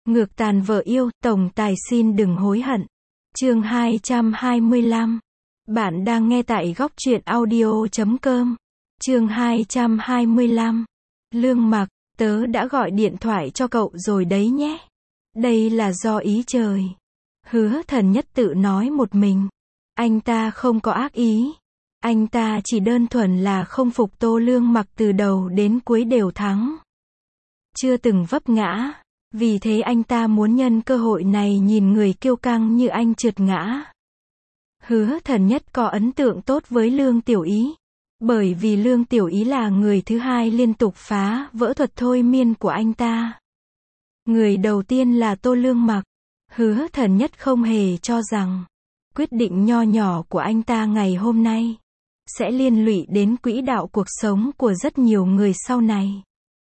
Ngược tàn vợ yêu, tổng tài xin đừng hối hận. Chương 225. Bạn đang nghe tại góc truyện audio.com. Chương 225. Lương Mặc, tớ đã gọi điện thoại cho cậu rồi đấy nhé. Đây là do ý trời. Hứa Thần Nhất tự nói một mình. Anh ta không có ác ý. Anh ta chỉ đơn thuần là không phục Tô Lương Mặc từ đầu đến cuối đều thắng. Chưa từng vấp ngã. Vì thế anh ta muốn nhân cơ hội này nhìn người kiêu căng như anh trượt ngã. Hứa Thần Nhất có ấn tượng tốt với Lương Tiểu Ý. Bởi vì Lương Tiểu Ý là người thứ hai liên tục phá vỡ thuật thôi miên của anh ta. Người đầu tiên là Tô Lương Mặc. Hứa Thần Nhất không hề cho rằng quyết định nho nhỏ của anh ta ngày hôm nay sẽ liên lụy đến quỹ đạo cuộc sống của rất nhiều người sau này.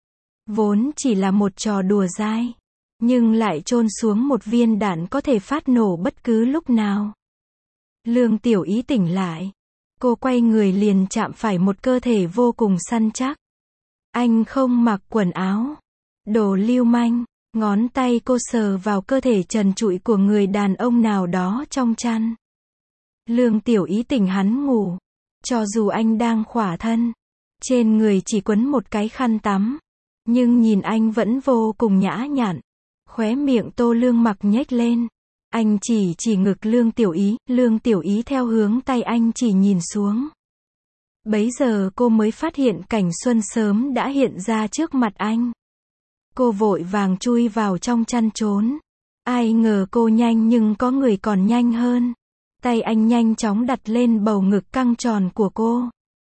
Vốn chỉ là một trò đùa dai, nhưng lại chôn xuống một viên đạn có thể phát nổ bất cứ lúc nào. Lương Tiểu Ý tỉnh lại. Cô quay người liền chạm phải một cơ thể vô cùng săn chắc. Anh không mặc quần áo. Đồ lưu manh. Ngón tay cô sờ vào cơ thể trần trụi của người đàn ông nào đó trong chăn. Lương Tiểu Ý tỉnh hắn ngủ. Cho dù anh đang khỏa thân, trên người chỉ quấn một cái khăn tắm, nhưng nhìn anh vẫn vô cùng nhã nhặn. Khóe miệng Tô Lương Mặc nhếch lên. Anh chỉ ngực Lương Tiểu Ý theo hướng tay anh chỉ nhìn xuống. Bấy giờ cô mới phát hiện cảnh xuân sớm đã hiện ra trước mặt anh. Cô vội vàng chui vào trong chăn trốn. Ai ngờ cô nhanh nhưng có người còn nhanh hơn. Tay anh nhanh chóng đặt lên bầu ngực căng tròn của cô.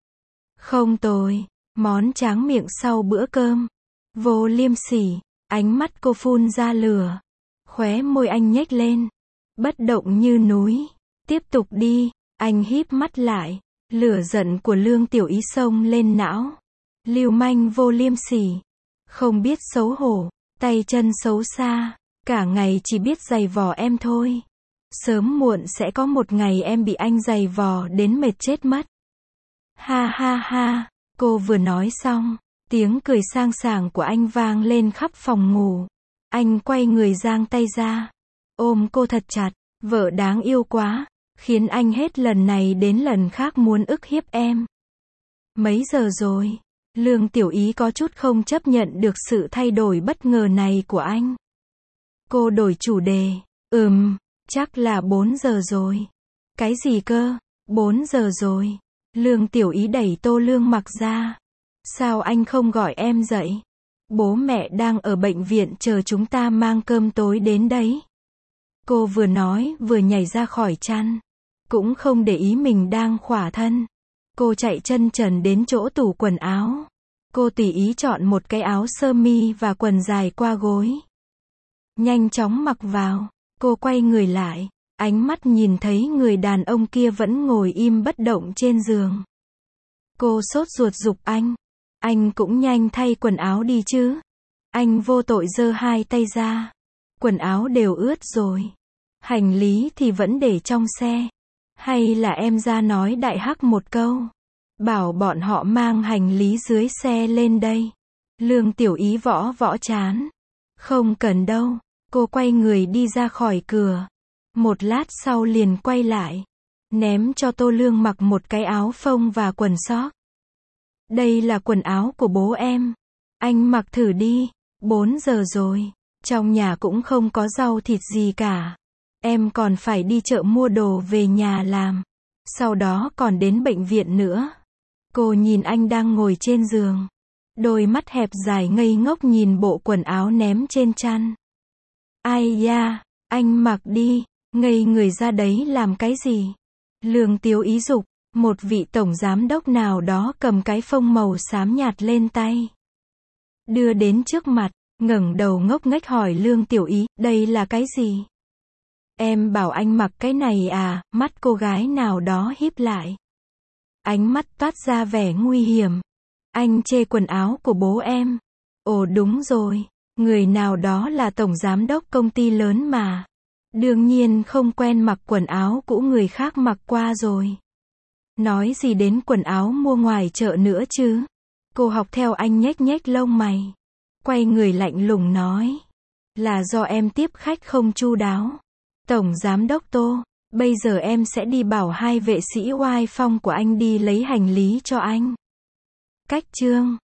Không tồi, món tráng miệng sau bữa cơm. Vô liêm sỉ, ánh mắt cô phun ra lửa. Khóe môi anh nhếch lên. Bất động như núi. Tiếp tục đi, anh híp mắt lại. Lửa giận của Lương Tiểu Ý xông lên não. Lưu manh vô liêm sỉ. Không biết xấu hổ, tay chân xấu xa. Cả ngày chỉ biết giày vò em thôi. Sớm muộn sẽ có một ngày em bị anh giày vò đến mệt chết mất. Ha ha ha, cô vừa nói xong, tiếng cười sang sảng của anh vang lên khắp phòng ngủ. Anh quay người giang tay ra, ôm cô thật chặt. Vợ đáng yêu quá, khiến anh hết lần này đến lần khác muốn ức hiếp em. Mấy giờ rồi? Lương Tiểu Ý có chút không chấp nhận được sự thay đổi bất ngờ này của anh. Cô đổi chủ đề. Chắc là 4 giờ rồi. Cái gì cơ? 4 giờ rồi. Lương Tiểu Ý đẩy Tô Lương Mặc ra. Sao anh không gọi em dậy? Bố mẹ đang ở bệnh viện chờ chúng ta mang cơm tối đến đấy. Cô vừa nói vừa nhảy ra khỏi chăn. Cũng không để ý mình đang khỏa thân. Cô chạy chân trần đến chỗ tủ quần áo. Cô tùy ý chọn một cái áo sơ mi và quần dài qua gối. Nhanh chóng mặc vào. Cô quay người lại. Ánh mắt nhìn thấy người đàn ông kia vẫn ngồi im bất động trên giường. Cô sốt ruột giục anh. Anh cũng nhanh thay quần áo đi chứ. Anh vô tội giơ hai tay ra. Quần áo đều ướt rồi. Hành lý thì vẫn để trong xe. Hay là em ra nói đại hắc một câu. Bảo bọn họ mang hành lý dưới xe lên đây. Lương Tiểu Ý võ chán. Không cần đâu. Cô quay người đi ra khỏi cửa. Một lát sau liền quay lại. Ném cho Tô Lương Mặc một cái áo phông và quần sóc. Đây là quần áo của bố em. Anh mặc thử đi. 4 giờ rồi. Trong nhà cũng không có rau thịt gì cả. Em còn phải đi chợ mua đồ về nhà làm. Sau đó còn đến bệnh viện nữa. Cô nhìn anh đang ngồi trên giường. Đôi mắt hẹp dài ngây ngốc nhìn bộ quần áo ném trên chăn. Ai da, anh mặc đi, ngây người ra đấy làm cái gì? Lương Tiểu Ý giục, một vị tổng giám đốc nào đó cầm cái phông màu xám nhạt lên tay. Đưa đến trước mặt, ngẩng đầu ngốc nghếch hỏi Lương Tiểu Ý, đây là cái gì? Em bảo anh mặc cái này à? Mắt cô gái nào đó híp lại. Ánh mắt toát ra vẻ nguy hiểm. Anh chê quần áo của bố em. Ồ đúng rồi, người nào đó là tổng giám đốc công ty lớn mà. Đương nhiên không quen mặc quần áo cũ người khác mặc qua rồi. Nói gì đến quần áo mua ngoài chợ nữa chứ? Cô học theo anh nhếch nhếch lông mày. Quay người lạnh lùng nói. Là do em tiếp khách không chu đáo. Tổng Giám đốc Tô, bây giờ em sẽ đi bảo hai vệ sĩ oai phong của anh đi lấy hành lý cho anh. Cách chương